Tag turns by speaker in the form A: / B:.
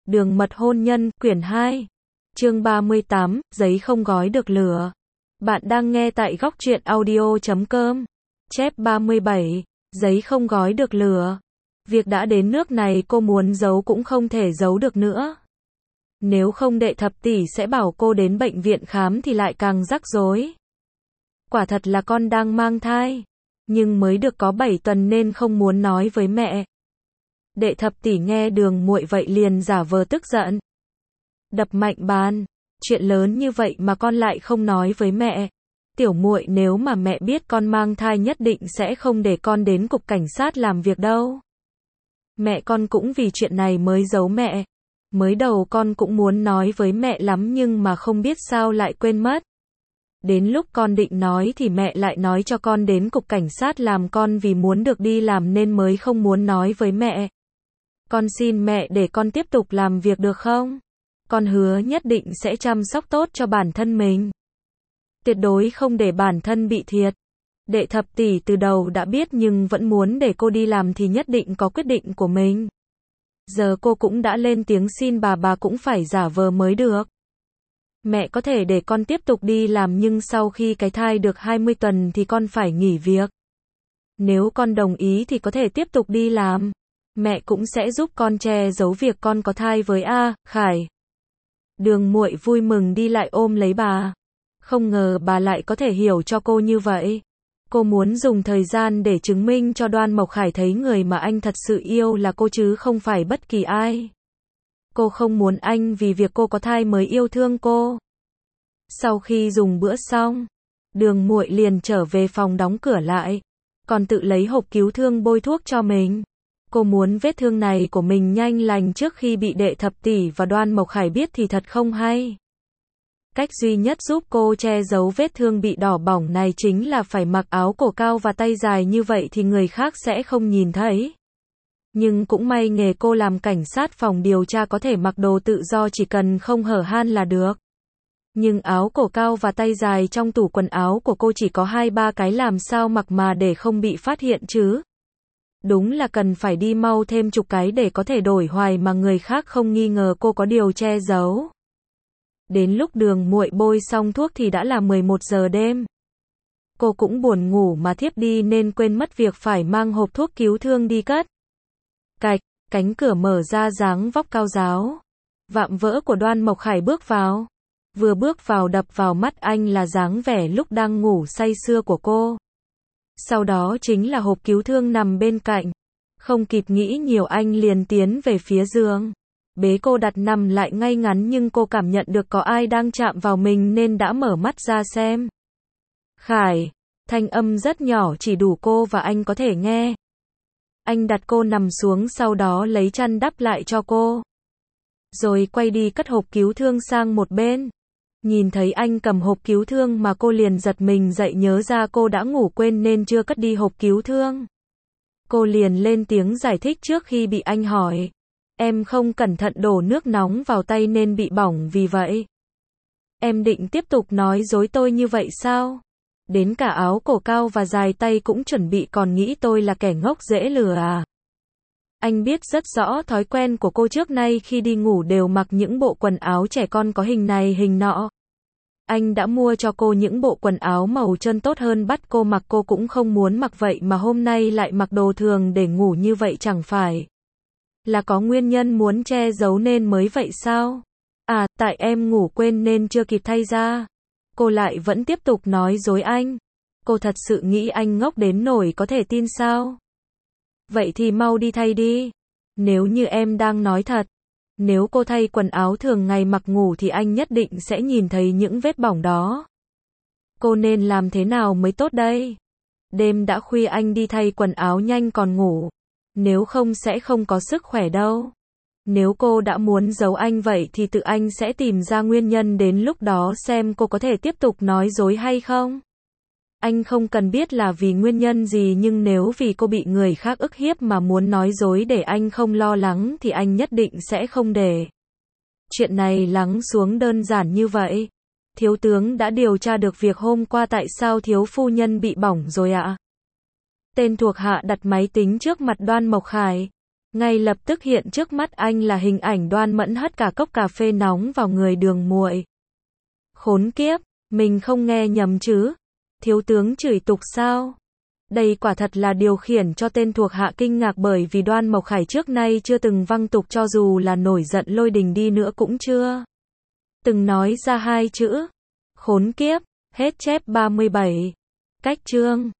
A: Đường mật hôn nhân, quyển 2. Chương 38, giấy không gói được lửa. Bạn đang nghe tại góc truyện audio.com. Chép 37, giấy không gói được lửa. Việc đã đến nước này cô muốn giấu cũng không thể giấu được nữa. Nếu không đệ thập tỷ sẽ bảo cô đến bệnh viện khám thì lại càng rắc rối. Quả thật là con đang mang thai. Nhưng mới được có 7 tuần nên không muốn nói với mẹ. Đệ thập tỷ nghe Đường Muội vậy liền giả vờ tức giận. Đập mạnh bàn, chuyện lớn như vậy mà con lại không nói với mẹ. Tiểu muội, nếu mà mẹ biết con mang thai nhất định sẽ không để con đến cục cảnh sát làm việc đâu. Mẹ con cũng vì chuyện này mới giấu mẹ. Mới đầu con cũng muốn nói với mẹ lắm nhưng mà không biết sao lại quên mất. Đến lúc con định nói thì mẹ lại nói cho con đến cục cảnh sát làm, con vì muốn được đi làm nên mới không muốn nói với mẹ. Con xin mẹ để con tiếp tục làm việc được không? Con hứa nhất định sẽ chăm sóc tốt cho bản thân mình. Tuyệt đối không để bản thân bị thiệt. Đệ thập tỷ từ đầu đã biết nhưng vẫn muốn để cô đi làm thì nhất định có quyết định của mình. Giờ cô cũng đã lên tiếng xin bà cũng phải giả vờ mới được. Mẹ có thể để con tiếp tục đi làm nhưng sau khi cái thai được 20 tuần thì con phải nghỉ việc. Nếu con đồng ý thì có thể tiếp tục đi làm. Mẹ cũng sẽ giúp con che giấu việc con có thai với Khải. Đường Muội vui mừng đi lại ôm lấy bà. Không ngờ bà lại có thể hiểu cho cô như vậy. Cô muốn dùng thời gian để chứng minh cho Đoan Mộc Khải thấy người mà anh thật sự yêu là cô chứ không phải bất kỳ ai. Cô không muốn anh vì việc cô có thai mới yêu thương cô. Sau khi dùng bữa xong, Đường Muội liền trở về phòng đóng cửa lại, còn tự lấy hộp cứu thương bôi thuốc cho mình. Cô muốn vết thương này của mình nhanh lành trước khi bị đệ thập tỷ và Đoan Mộc Khải biết thì thật không hay. Cách duy nhất giúp cô che giấu vết thương bị đỏ bỏng này chính là phải mặc áo cổ cao và tay dài, như vậy thì người khác sẽ không nhìn thấy. Nhưng cũng may nghề cô làm cảnh sát phòng điều tra có thể mặc đồ tự do, chỉ cần không hở han là được. Nhưng áo cổ cao và tay dài trong tủ quần áo của cô chỉ có 2-3 cái, làm sao mặc mà để không bị phát hiện chứ? Đúng là cần phải đi mau thêm chục cái để có thể đổi hoài mà người khác không nghi ngờ cô có điều che giấu. Đến lúc Đường Muội bôi xong thuốc thì đã là 11 giờ đêm. Cô cũng buồn ngủ mà thiếp đi nên quên mất việc phải mang hộp thuốc cứu thương đi cất. Cạch, cánh cửa mở ra, dáng vóc cao ráo, vạm vỡ của Đoan Mộc Khải bước vào. Vừa bước vào đập vào mắt anh là dáng vẻ lúc đang ngủ say sưa của cô. Sau đó chính là hộp cứu thương nằm bên cạnh. Không kịp nghĩ nhiều anh liền tiến về phía giường. Bế cô đặt nằm lại ngay ngắn nhưng cô cảm nhận được có ai đang chạm vào mình nên đã mở mắt ra xem. Khải, thanh âm rất nhỏ chỉ đủ cô và anh có thể nghe. Anh đặt cô nằm xuống sau đó lấy chăn đắp lại cho cô. Rồi quay đi cất hộp cứu thương sang một bên. Nhìn thấy anh cầm hộp cứu thương mà cô liền giật mình dậy, nhớ ra cô đã ngủ quên nên chưa cất đi hộp cứu thương. Cô liền lên tiếng giải thích trước khi bị anh hỏi. Em không cẩn thận đổ nước nóng vào tay nên bị bỏng vì vậy. Em định tiếp tục nói dối tôi như vậy sao? Đến cả áo cổ cao và dài tay cũng chuẩn bị còn nghĩ tôi là kẻ ngốc dễ lừa à? Anh biết rất rõ thói quen của cô trước nay khi đi ngủ đều mặc những bộ quần áo trẻ con có hình này hình nọ. Anh đã mua cho cô những bộ quần áo màu trơn tốt hơn bắt cô mặc, cô cũng không muốn mặc vậy mà hôm nay lại mặc đồ thường để ngủ như vậy, chẳng phải là có nguyên nhân muốn che giấu nên mới vậy sao? À, tại em ngủ quên nên chưa kịp thay ra. Cô lại vẫn tiếp tục nói dối anh. Cô thật sự nghĩ anh ngốc đến nỗi có thể tin sao? Vậy thì mau đi thay đi. Nếu như em đang nói thật. Nếu cô thay quần áo thường ngày mặc ngủ thì anh nhất định sẽ nhìn thấy những vết bỏng đó. Cô nên làm thế nào mới tốt đây? Đêm đã khuya, anh đi thay quần áo nhanh còn ngủ. Nếu không sẽ không có sức khỏe đâu. Nếu cô đã muốn giấu anh vậy thì tự anh sẽ tìm ra nguyên nhân, đến lúc đó xem cô có thể tiếp tục nói dối hay không. Anh không cần biết là vì nguyên nhân gì, nhưng nếu vì cô bị người khác ức hiếp mà muốn nói dối để anh không lo lắng thì anh nhất định sẽ không để chuyện này lắng xuống đơn giản như vậy. Thiếu tướng đã điều tra được việc hôm qua tại sao thiếu phu nhân bị bỏng rồi ạ? Tên thuộc hạ đặt máy tính trước mặt Đoan Mộc Khải. Ngay lập tức hiện trước mắt anh là hình ảnh Đoan Mẫn hất cả cốc cà phê nóng vào người Đường Muội. Khốn kiếp, mình không nghe nhầm chứ? Thiếu tướng chửi tục sao? Đây quả thật là điều khiển cho tên thuộc hạ kinh ngạc, bởi vì Đoan Mộc Khải trước nay chưa từng văng tục, cho dù là nổi giận lôi đình đi nữa cũng chưa từng nói ra hai chữ khốn kiếp. Hết chép 37. Cách chương